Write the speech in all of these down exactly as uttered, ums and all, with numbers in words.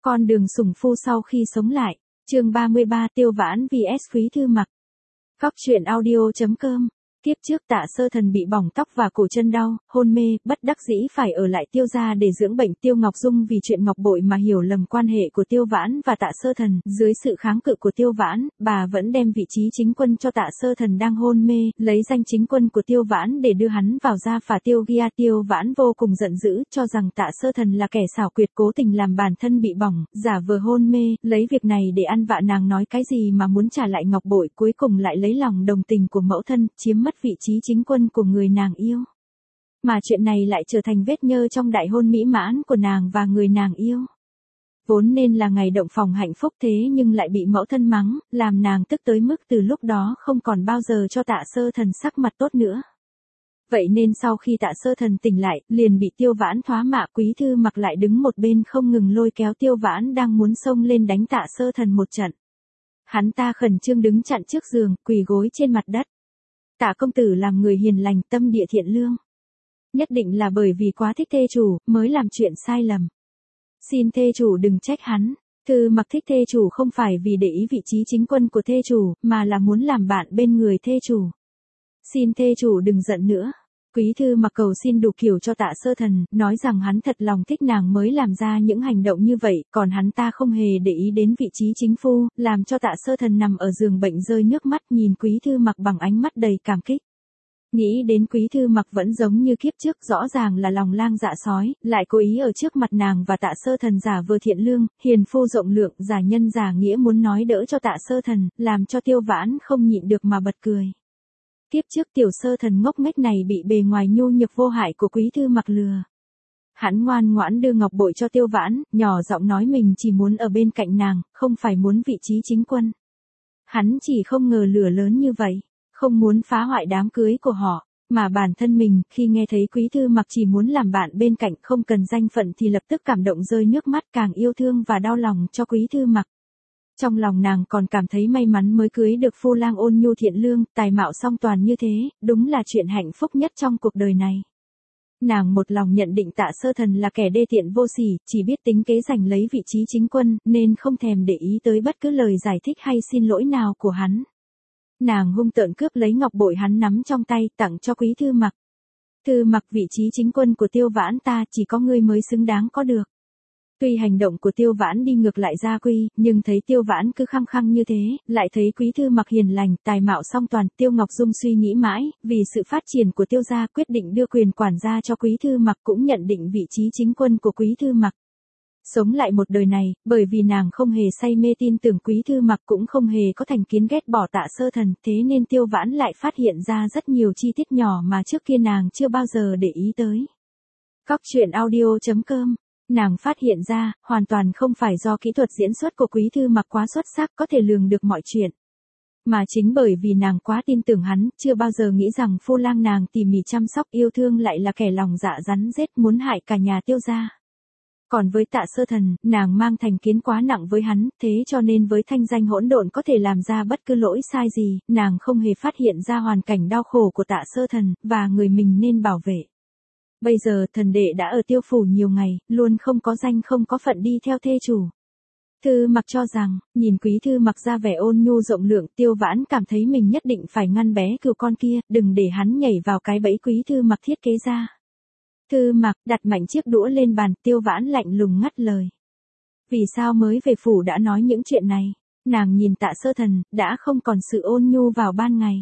Con đường sủng phu sau khi sống lại. Chương ba mươi ba Tiêu Vãn vs Quý Thư Mặc. Góc truyện audio chấm com. Tiếp trước Tạ Sơ Thần bị bỏng tóc và cổ chân đau, hôn mê, bất đắc dĩ phải ở lại Tiêu gia để dưỡng bệnh. Tiêu Ngọc Dung vì chuyện ngọc bội mà hiểu lầm quan hệ của Tiêu Vãn và Tạ Sơ Thần. Dưới sự kháng cự của Tiêu Vãn, bà vẫn đem vị trí chính quân cho Tạ Sơ Thần đang hôn mê, lấy danh chính quân của Tiêu Vãn để đưa hắn vào gia phả Tiêu Gia. Tiêu Vãn vô cùng giận dữ, cho rằng Tạ Sơ Thần là kẻ xảo quyệt, cố tình làm bản thân bị bỏng, giả vờ hôn mê, lấy việc này để ăn vạ nàng. Nói cái gì mà muốn trả lại ngọc bội, cuối cùng lại lấy lòng đồng tình của mẫu thân, chiếm mất vị trí chính quân của người nàng yêu. Mà chuyện này lại trở thành vết nhơ trong đại hôn mỹ mãn của nàng và người nàng yêu. Vốn nên là ngày động phòng hạnh phúc, thế nhưng lại bị mẫu thân mắng, làm nàng tức tới mức từ lúc đó không còn bao giờ cho Tạ Sơ Thần sắc mặt tốt nữa. Vậy nên sau khi Tạ Sơ Thần tỉnh lại, liền bị Tiêu Vãn thoá mạ. Quý Thư Mặc lại đứng một bên không ngừng lôi kéo Tiêu Vãn đang muốn xông lên đánh Tạ Sơ Thần một trận. Hắn ta khẩn trương đứng chặn trước giường, quỳ gối trên mặt đất. Tạ công tử làm người hiền lành, tâm địa thiện lương. Nhất định là bởi vì quá thích thê chủ, mới làm chuyện sai lầm. Xin thê chủ đừng trách hắn. Thư Mặc thích thê chủ không phải vì để ý vị trí chính quân của thê chủ, mà là muốn làm bạn bên người thê chủ. Xin thê chủ đừng giận nữa. Quý Thư Mặc cầu xin đủ kiểu cho Tạ Sơ Thần, nói rằng hắn thật lòng thích nàng mới làm ra những hành động như vậy, còn hắn ta không hề để ý đến vị trí chính phu, làm cho Tạ Sơ Thần nằm ở giường bệnh rơi nước mắt, nhìn Quý Thư Mặc bằng ánh mắt đầy cảm kích. Nghĩ đến Quý Thư Mặc vẫn giống như kiếp trước, rõ ràng là lòng lang dạ sói, lại cố ý ở trước mặt nàng và Tạ Sơ Thần giả vờ thiện lương, hiền phu rộng lượng, giả nhân giả nghĩa muốn nói đỡ cho Tạ Sơ Thần, làm cho Tiêu Vãn không nhịn được mà bật cười. Tiếp trước Tiểu Sơ Thần ngốc nghếch này bị bề ngoài nhu nhược vô hại của Quý Thư Mặc lừa. Hắn ngoan ngoãn đưa ngọc bội cho Tiêu Vãn, nhỏ giọng nói mình chỉ muốn ở bên cạnh nàng, không phải muốn vị trí chính quân. Hắn chỉ không ngờ lửa lớn như vậy, không muốn phá hoại đám cưới của họ, mà bản thân mình, khi nghe thấy Quý Thư Mặc chỉ muốn làm bạn bên cạnh, không cần danh phận thì lập tức cảm động rơi nước mắt, càng yêu thương và đau lòng cho Quý Thư Mặc. Trong lòng nàng còn cảm thấy may mắn mới cưới được phu lang ôn nhu thiện lương, tài mạo song toàn như thế, đúng là chuyện hạnh phúc nhất trong cuộc đời này. Nàng một lòng nhận định Tạ Sơ Thần là kẻ đê tiện vô sỉ, chỉ biết tính kế giành lấy vị trí chính quân, nên không thèm để ý tới bất cứ lời giải thích hay xin lỗi nào của hắn. Nàng hung tợn cướp lấy ngọc bội hắn nắm trong tay, tặng cho Quý Thư Mặc. Thư Mặc, vị trí chính quân của Tiêu Vãn ta chỉ có ngươi mới xứng đáng có được. Tuy hành động của Tiêu Vãn đi ngược lại gia quy, nhưng thấy Tiêu Vãn cứ khăng khăng như thế, lại thấy Quý Thư Mặc hiền lành, tài mạo song toàn, Tiêu Ngọc Dung suy nghĩ mãi, vì sự phát triển của Tiêu gia quyết định đưa quyền quản gia cho Quý Thư Mặc, cũng nhận định vị trí chính quân của Quý Thư Mặc. Sống lại một đời này, bởi vì nàng không hề say mê tin tưởng Quý Thư Mặc, cũng không hề có thành kiến ghét bỏ Tạ Sơ Thần, thế nên Tiêu Vãn lại phát hiện ra rất nhiều chi tiết nhỏ mà trước kia nàng chưa bao giờ để ý tới. Góc truyện audio chấm com. Nàng phát hiện ra, hoàn toàn không phải do kỹ thuật diễn xuất của Quý Thư Mặc quá xuất sắc có thể lường được mọi chuyện. Mà chính bởi vì nàng quá tin tưởng hắn, chưa bao giờ nghĩ rằng phu lang nàng tỉ mỉ chăm sóc yêu thương lại là kẻ lòng dạ rắn rết muốn hại cả nhà Tiêu gia. Còn với Tạ Sơ Thần, nàng mang thành kiến quá nặng với hắn, thế cho nên với thanh danh hỗn độn có thể làm ra bất cứ lỗi sai gì, nàng không hề phát hiện ra hoàn cảnh đau khổ của Tạ Sơ Thần, và người mình nên bảo vệ. Bây giờ thần đệ đã ở Tiêu phủ nhiều ngày, luôn không có danh không có phận đi theo thê chủ. Thư Mặc cho rằng, nhìn Quý Thư Mặc ra vẻ ôn nhu rộng lượng, Tiêu Vãn cảm thấy mình nhất định phải ngăn bé cừu con kia, đừng để hắn nhảy vào cái bẫy Quý Thư Mặc thiết kế ra. Thư Mặc đặt mạnh chiếc đũa lên bàn, Tiêu Vãn lạnh lùng ngắt lời. Vì sao mới về phủ đã nói những chuyện này? Nàng nhìn Tạ Sơ Thần, đã không còn sự ôn nhu vào ban ngày.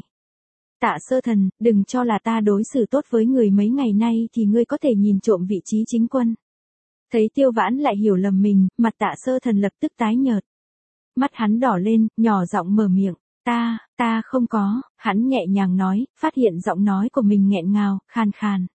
Tạ Sơ Thần, đừng cho là ta đối xử tốt với người mấy ngày nay thì ngươi có thể nhìn trộm vị trí chính quân. Thấy Tiêu Vãn lại hiểu lầm mình, mặt Tạ Sơ Thần lập tức tái nhợt. Mắt hắn đỏ lên, nhỏ giọng mở miệng. Ta, ta không có, hắn nhẹ nhàng nói, phát hiện giọng nói của mình nghẹn ngào, khan khan.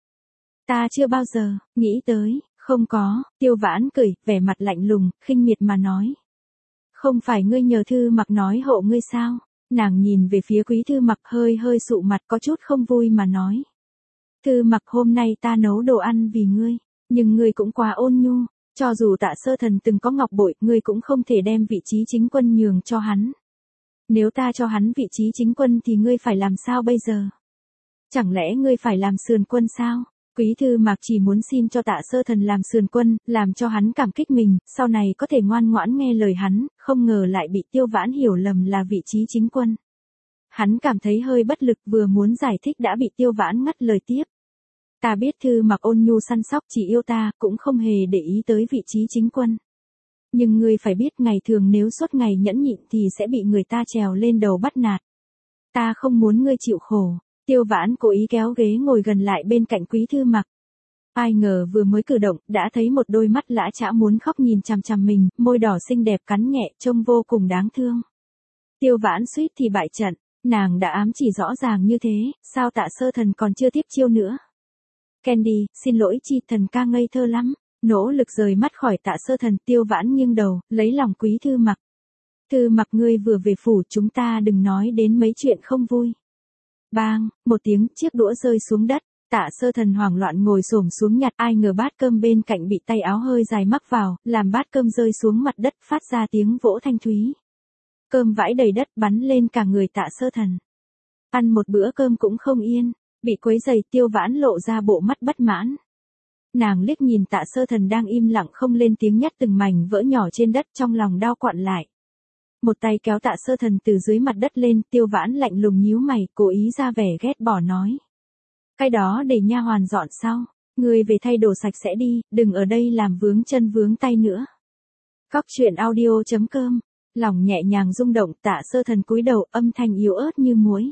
Ta chưa bao giờ, nghĩ tới, không có, Tiêu Vãn cười, vẻ mặt lạnh lùng, khinh miệt mà nói. Không phải ngươi nhờ Thư Mặc nói hộ ngươi sao? Nàng nhìn về phía Quý Thư Mặc hơi hơi sụ mặt có chút không vui mà nói. Thư Mặc, hôm nay ta nấu đồ ăn vì ngươi, nhưng ngươi cũng quá ôn nhu, cho dù Tạ Sơ Thần từng có ngọc bội, ngươi cũng không thể đem vị trí chính quân nhường cho hắn. Nếu ta cho hắn vị trí chính quân thì ngươi phải làm sao bây giờ? Chẳng lẽ ngươi phải làm sườn quân sao? Quý Thư Mạc chỉ muốn xin cho Tạ Sơ Thần làm sườn quân, làm cho hắn cảm kích mình, sau này có thể ngoan ngoãn nghe lời hắn, không ngờ lại bị Tiêu Vãn hiểu lầm là vị trí chính quân. Hắn cảm thấy hơi bất lực, vừa muốn giải thích đã bị Tiêu Vãn ngắt lời tiếp. Ta biết Thư Mạc ôn nhu săn sóc chỉ yêu ta, cũng không hề để ý tới vị trí chính quân. Nhưng ngươi phải biết ngày thường nếu suốt ngày nhẫn nhịn thì sẽ bị người ta trèo lên đầu bắt nạt. Ta không muốn ngươi chịu khổ. Tiêu Vãn cố ý kéo ghế ngồi gần lại bên cạnh Quý Thư Mạc. Ai ngờ vừa mới cử động, đã thấy một đôi mắt lã chã muốn khóc nhìn chằm chằm mình, môi đỏ xinh đẹp cắn nhẹ, trông vô cùng đáng thương. Tiêu Vãn suýt thì bại trận, nàng đã ám chỉ rõ ràng như thế, sao Tạ Sơ Thần còn chưa tiếp chiêu nữa. Candy, xin lỗi Chi Thần ca ngây thơ lắm. Nỗ lực rời mắt khỏi Tạ Sơ Thần, Tiêu Vãn nghiêng đầu, lấy lòng Quý Thư Mạc. Thư Mạc ngươi vừa về phủ, chúng ta đừng nói đến mấy chuyện không vui. Bang, một tiếng, chiếc đũa rơi xuống đất. Tạ Sơ Thần hoảng loạn ngồi xổm xuống nhặt, ai ngờ bát cơm bên cạnh bị tay áo hơi dài mắc vào, làm bát cơm rơi xuống mặt đất, phát ra tiếng vỗ thanh thúy. Cơm vãi đầy đất bắn lên cả người Tạ Sơ Thần. Ăn một bữa cơm cũng không yên, bị quấy rầy, Tiêu Vãn lộ ra bộ mắt bất mãn. Nàng liếc nhìn Tạ Sơ Thần đang im lặng không lên tiếng nhặt từng mảnh vỡ nhỏ trên đất, trong lòng đau quặn lại. Một tay kéo Tạ Sơ Thần từ dưới mặt đất lên, Tiêu Vãn lạnh lùng nhíu mày, cố ý ra vẻ ghét bỏ nói. Cái đó để nha hoàn dọn sau, ngươi về thay đồ sạch sẽ đi, đừng ở đây làm vướng chân vướng tay nữa. Cóc truyện audio chấm com, lòng nhẹ nhàng rung động, Tạ Sơ Thần cúi đầu, âm thanh yếu ớt như muối.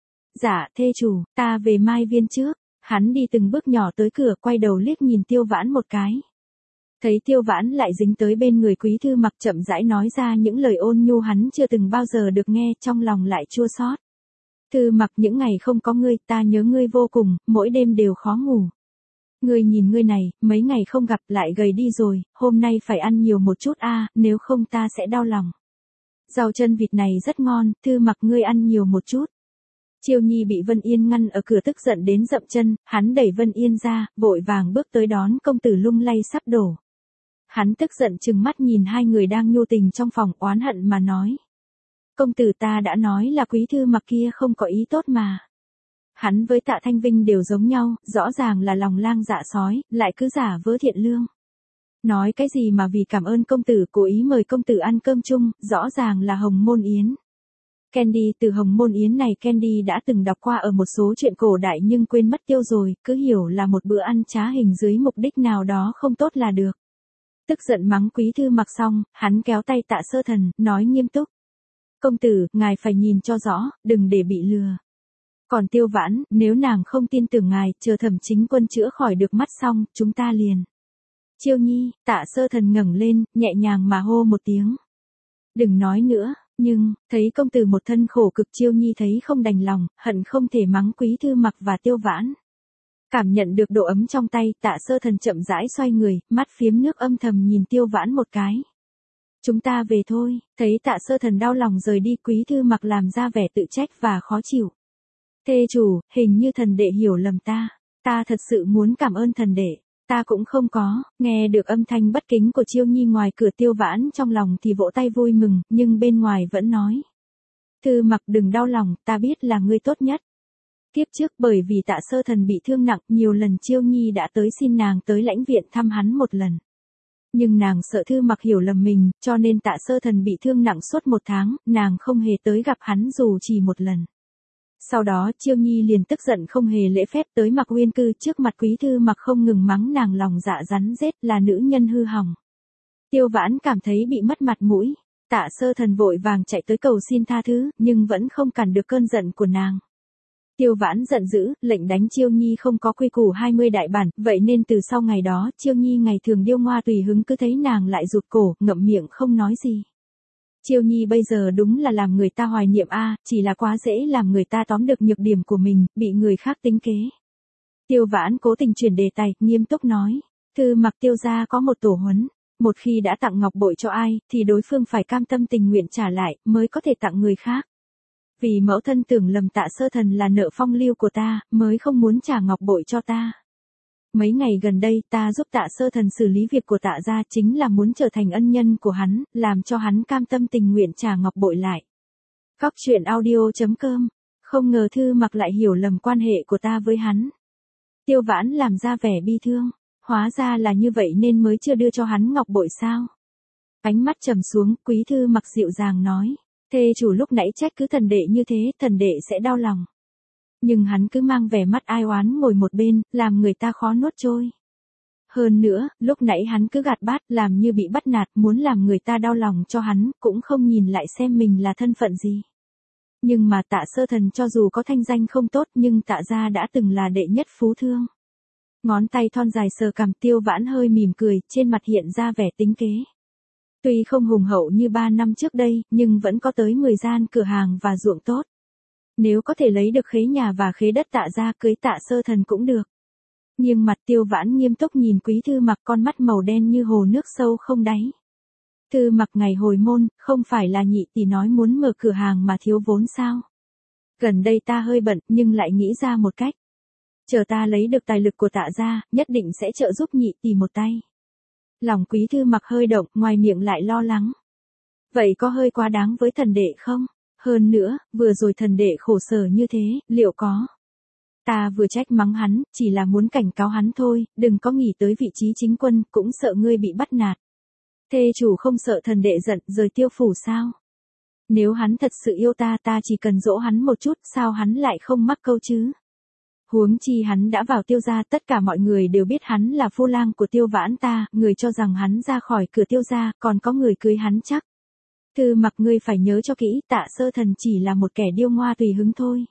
Dạ, thê chủ, ta về Mai Viên trước. Hắn đi từng bước nhỏ tới cửa, quay đầu liếc nhìn Tiêu Vãn một cái. Thấy Tiêu Vãn lại dính tới bên người Quý Thư Mạc, chậm rãi nói ra những lời ôn nhu hắn chưa từng bao giờ được nghe, trong lòng lại chua xót. Thư Mạc, những ngày không có ngươi, ta nhớ ngươi vô cùng, mỗi đêm đều khó ngủ. Ngươi nhìn ngươi này, mấy ngày không gặp lại gầy đi rồi, hôm nay phải ăn nhiều một chút a, nếu không ta sẽ đau lòng. Rau chân vịt này rất ngon, Thư Mạc ngươi ăn nhiều một chút. Chiêu Nhi bị Vân Yên ngăn ở cửa tức giận đến dậm chân, hắn đẩy Vân Yên ra, vội vàng bước tới đón, công tử lung lay sắp đổ. Hắn tức giận trừng mắt nhìn hai người đang nhu tình trong phòng, oán hận mà nói. Công tử, ta đã nói là Quý Thư Mạc kia không có ý tốt mà. Hắn với Tạ Thanh Vinh đều giống nhau, rõ ràng là lòng lang dạ sói, lại cứ giả vớ thiện lương. Nói cái gì mà vì cảm ơn công tử cố ý mời công tử ăn cơm chung, rõ ràng là Hồng Môn Yến. Candy, từ Hồng Môn Yến này Candy đã từng đọc qua ở một số chuyện cổ đại nhưng quên mất tiêu rồi, cứ hiểu là một bữa ăn trá hình dưới mục đích nào đó không tốt là được. Tức giận mắng Quý Thư Mạc xong, hắn kéo tay Tạ Sơ Thần, nói nghiêm túc. Công tử, ngài phải nhìn cho rõ, đừng để bị lừa. Còn Tiêu Vãn, nếu nàng không tin tưởng ngài, chờ Thẩm Chính Quân chữa khỏi được mắt xong, chúng ta liền. Chiêu Nhi, Tạ Sơ Thần ngẩng lên, nhẹ nhàng mà hô một tiếng. Đừng nói nữa. Nhưng, thấy công tử một thân khổ cực, Chiêu Nhi thấy không đành lòng, hận không thể mắng Quý Thư Mạc và Tiêu Vãn. Cảm nhận được độ ấm trong tay, Tạ Sơ Thần chậm rãi xoay người, mắt phiếm nước âm thầm nhìn Tiêu Vãn một cái. Chúng ta về thôi, thấy Tạ Sơ Thần đau lòng rời đi, Quý Thư Mạc làm ra vẻ tự trách và khó chịu. Thê chủ, hình như thần đệ hiểu lầm ta, ta thật sự muốn cảm ơn thần đệ. Ta cũng không có, nghe được âm thanh bất kính của Chiêu Nhi ngoài cửa, Tiêu Vãn trong lòng thì vỗ tay vui mừng, nhưng bên ngoài vẫn nói. Thư Mạc đừng đau lòng, ta biết là ngươi tốt nhất. Tiếp trước bởi vì Tạ Sơ Thần bị thương nặng, nhiều lần Chiêu Nhi đã tới xin nàng tới lãnh viện thăm hắn một lần. Nhưng nàng sợ Thư Mạc hiểu lầm mình, cho nên Tạ Sơ Thần bị thương nặng suốt một tháng, nàng không hề tới gặp hắn dù chỉ một lần. Sau đó Chiêu Nhi liền tức giận không hề lễ phép tới Mạc Uyên Cư, trước mặt Quý Thư Mạc không ngừng mắng nàng lòng dạ rắn rết, là nữ nhân hư hỏng. Tiêu Vãn cảm thấy bị mất mặt mũi, Tạ Sơ Thần vội vàng chạy tới cầu xin tha thứ, nhưng vẫn không cản được cơn giận của nàng. Tiêu Vãn giận dữ, lệnh đánh Chiêu Nhi không có quy củ hai mươi đại bản, vậy nên từ sau ngày đó, Chiêu Nhi ngày thường điêu ngoa tùy hứng, cứ thấy nàng lại rụt cổ, ngậm miệng không nói gì. Chiêu Nhi bây giờ đúng là làm người ta hoài niệm a, chỉ là quá dễ làm người ta tóm được nhược điểm của mình, bị người khác tính kế. Tiêu Vãn cố tình chuyển đề tài, nghiêm túc nói, Thư Mạc Tiêu gia có một tổ huấn, một khi đã tặng ngọc bội cho ai, thì đối phương phải cam tâm tình nguyện trả lại, mới có thể tặng người khác. Vì mẫu thân tưởng lầm Tạ Sơ Thần là nợ phong lưu của ta, mới không muốn trả ngọc bội cho ta. Mấy ngày gần đây ta giúp Tạ Sơ Thần xử lý việc của Tạ gia, chính là muốn trở thành ân nhân của hắn, làm cho hắn cam tâm tình nguyện trả ngọc bội lại. Cóc truyện audio chấm com, không ngờ Thư Mạc lại hiểu lầm quan hệ của ta với hắn. Tiêu Vãn làm ra vẻ bi thương. Hóa ra là như vậy nên mới chưa đưa cho hắn ngọc bội sao. Ánh mắt trầm xuống, Quý Thư Mặc dịu dàng nói. Thê chủ lúc nãy trách cứ thần đệ như thế, thần đệ sẽ đau lòng. Nhưng hắn cứ mang vẻ mắt ai oán ngồi một bên, làm người ta khó nuốt trôi. Hơn nữa, lúc nãy hắn cứ gạt bát, làm như bị bắt nạt, muốn làm người ta đau lòng cho hắn, cũng không nhìn lại xem mình là thân phận gì. Nhưng mà Tạ Sơ Thần cho dù có thanh danh không tốt nhưng Tạ gia đã từng là đệ nhất phú thương. Ngón tay thon dài sờ cằm, Tiêu Vãn hơi mỉm cười, trên mặt hiện ra vẻ tính kế. Tuy không hùng hậu như ba năm trước đây, nhưng vẫn có tới mười gian cửa hàng và ruộng tốt. Nếu có thể lấy được khế nhà và khế đất Tạ gia, cưới Tạ Sơ Thần cũng được. Nhưng mặt Tiêu Vãn nghiêm túc nhìn Quý Thư Mặc, con mắt màu đen như hồ nước sâu không đáy. Thư Mặc ngày hồi môn, không phải là nhị tỷ nói muốn mở cửa hàng mà thiếu vốn sao? Gần đây ta hơi bận nhưng lại nghĩ ra một cách. Chờ ta lấy được tài lực của Tạ gia, nhất định sẽ trợ giúp nhị tỷ một tay. Lòng Quý Thư Mặc hơi động, ngoài miệng lại lo lắng. Vậy có hơi quá đáng với thần đệ không? Hơn nữa, vừa rồi thần đệ khổ sở như thế, liệu có? Ta vừa trách mắng hắn, chỉ là muốn cảnh cáo hắn thôi, đừng có nghĩ tới vị trí chính quân, cũng sợ ngươi bị bắt nạt. Thê chủ không sợ thần đệ giận, rời Tiêu phủ sao? Nếu hắn thật sự yêu ta, ta chỉ cần dỗ hắn một chút, sao hắn lại không mắc câu chứ? Huống chi hắn đã vào Tiêu gia, tất cả mọi người đều biết hắn là phu lang của Tiêu Vãn ta, người cho rằng hắn ra khỏi cửa Tiêu gia, còn có người cưới hắn chắc. Thư Mặc, ngươi phải nhớ cho kỹ, Tạ Sơ Thần chỉ là một kẻ điêu ngoa tùy hứng thôi.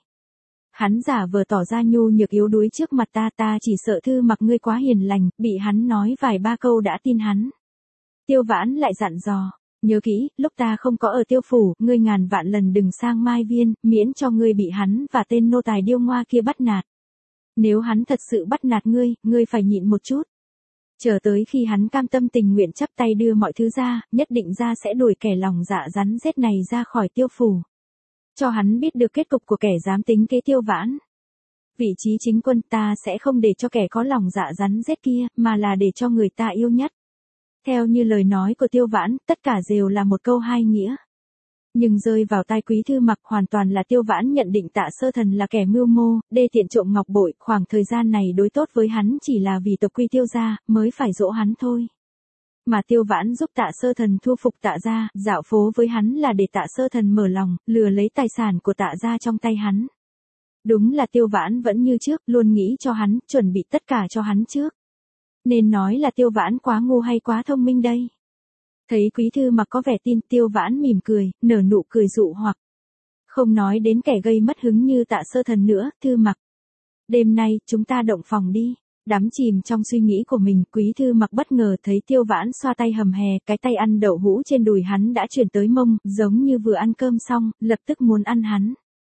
Hắn giả vờ tỏ ra nhu nhược yếu đuối trước mặt ta, ta chỉ sợ Thư Mặc ngươi quá hiền lành, bị hắn nói vài ba câu đã tin hắn. Tiêu Vãn lại dặn dò, nhớ kỹ, lúc ta không có ở Tiêu phủ, ngươi ngàn vạn lần đừng sang Mai Viên, miễn cho ngươi bị hắn và tên nô tài điêu ngoa kia bắt nạt. Nếu hắn thật sự bắt nạt ngươi, ngươi phải nhịn một chút. Chờ tới khi hắn cam tâm tình nguyện chắp tay đưa mọi thứ ra, nhất định ra sẽ đuổi kẻ lòng dạ rắn rết này ra khỏi Tiêu phủ. Cho hắn biết được kết cục của kẻ dám tính kế Tiêu Vãn. Vị trí chính quân ta sẽ không để cho kẻ có lòng dạ rắn rết kia, mà là để cho người ta yêu nhất. Theo như lời nói của Tiêu Vãn, tất cả đều là một câu hai nghĩa. Nhưng rơi vào tai Quý Thư Mặc hoàn toàn là Tiêu Vãn nhận định Tạ Sơ Thần là kẻ mưu mô, đê tiện trộm ngọc bội, khoảng thời gian này đối tốt với hắn chỉ là vì tộc quy Tiêu gia, mới phải dỗ hắn thôi. Mà Tiêu Vãn giúp Tạ Sơ Thần thu phục Tạ gia, dạo phố với hắn là để Tạ Sơ Thần mở lòng, lừa lấy tài sản của Tạ gia trong tay hắn. Đúng là Tiêu Vãn vẫn như trước, luôn nghĩ cho hắn, chuẩn bị tất cả cho hắn trước. Nên nói là Tiêu Vãn quá ngu hay quá thông minh đây? Thấy Quý Thư Mặc có vẻ tin, Tiêu Vãn mỉm cười, nở nụ cười dụ hoặc. Không nói đến kẻ gây mất hứng như Tạ Sơ Thần nữa, Thư Mặc. Đêm nay, chúng ta động phòng đi. Đắm chìm trong suy nghĩ của mình, Quý Thư Mặc bất ngờ thấy Tiêu Vãn xoa tay hầm hè, cái tay ăn đậu hũ trên đùi hắn đã chuyển tới mông, giống như vừa ăn cơm xong, lập tức muốn ăn hắn.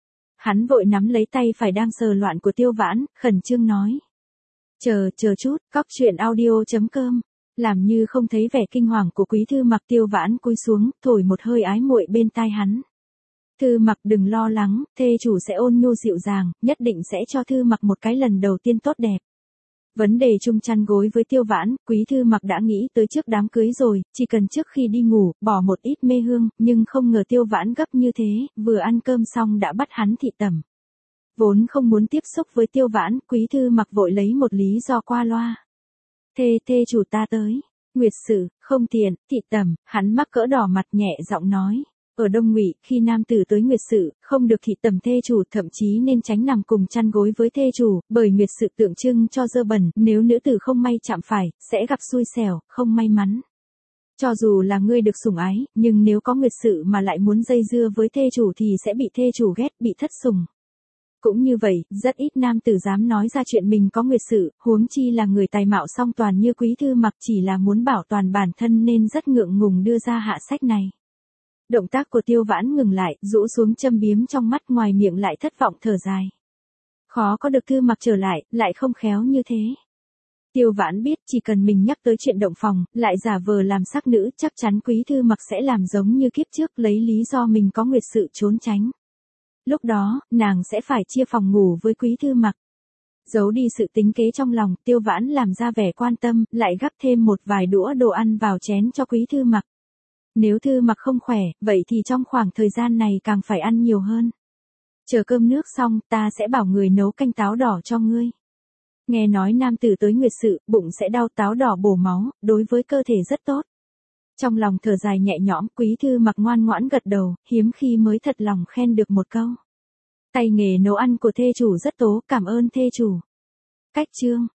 Hắn vội nắm lấy tay phải đang sờ loạn của Tiêu Vãn, khẩn trương nói. Chờ, chờ chút, cóc truyện audio chấm com. Làm như không thấy vẻ kinh hoàng của Quý Thư Mặc, Tiêu Vãn cúi xuống, thổi một hơi ái muội bên tai hắn. Thư Mặc đừng lo lắng, thê chủ sẽ ôn nhu dịu dàng, nhất định sẽ cho Thư Mặc một cái lần đầu tiên tốt đẹp. Vấn đề chung chăn gối với Tiêu Vãn, Quý Thư Mặc đã nghĩ tới trước đám cưới rồi, chỉ cần trước khi đi ngủ, bỏ một ít mê hương, nhưng không ngờ Tiêu Vãn gấp như thế, vừa ăn cơm xong đã bắt hắn thị tẩm. Vốn không muốn tiếp xúc với Tiêu Vãn, Quý Thư Mặc vội lấy một lý do qua loa. Thê, thê chủ ta tới. Nguyệt sự, không tiện, thị tẩm, hắn mắc cỡ đỏ mặt nhẹ giọng nói. Ở Đông Ngụy, khi nam tử tới nguyệt sự, không được thị tẩm thê chủ, thậm chí nên tránh nằm cùng chăn gối với thê chủ, bởi nguyệt sự tượng trưng cho dơ bẩn, nếu nữ tử không may chạm phải, sẽ gặp xui xẻo, không may mắn. Cho dù là ngươi được sủng ái, nhưng nếu có nguyệt sự mà lại muốn dây dưa với thê chủ thì sẽ bị thê chủ ghét, bị thất sủng. Cũng như vậy, rất ít nam tử dám nói ra chuyện mình có nguyệt sự, huống chi là người tài mạo song toàn như Quý Thư Mặc, chỉ là muốn bảo toàn bản thân nên rất ngượng ngùng đưa ra hạ sách này. Động tác của Tiêu Vãn ngừng lại, rũ xuống châm biếm trong mắt, ngoài miệng lại thất vọng thở dài. Khó có được Thư Mặc trở lại, lại không khéo như thế. Tiêu Vãn biết chỉ cần mình nhắc tới chuyện động phòng, lại giả vờ làm sắc nữ, chắc chắn Quý Thư Mặc sẽ làm giống như kiếp trước, lấy lý do mình có nguyệt sự trốn tránh. Lúc đó, nàng sẽ phải chia phòng ngủ với Quý Thư Mặc. Giấu đi sự tính kế trong lòng, Tiêu Vãn làm ra vẻ quan tâm, lại gắp thêm một vài đũa đồ ăn vào chén cho Quý Thư Mặc. Nếu Thư Mặc không khỏe, vậy thì trong khoảng thời gian này càng phải ăn nhiều hơn. Chờ cơm nước xong, ta sẽ bảo người nấu canh táo đỏ cho ngươi. Nghe nói nam tử tới nguyệt sự, bụng sẽ đau, táo đỏ bổ máu, đối với cơ thể rất tốt. Trong lòng thở dài nhẹ nhõm, Quý Thư Mặc ngoan ngoãn gật đầu, hiếm khi mới thật lòng khen được một câu. Tay nghề nấu ăn của thê chủ rất tố, cảm ơn thê chủ. Cách chương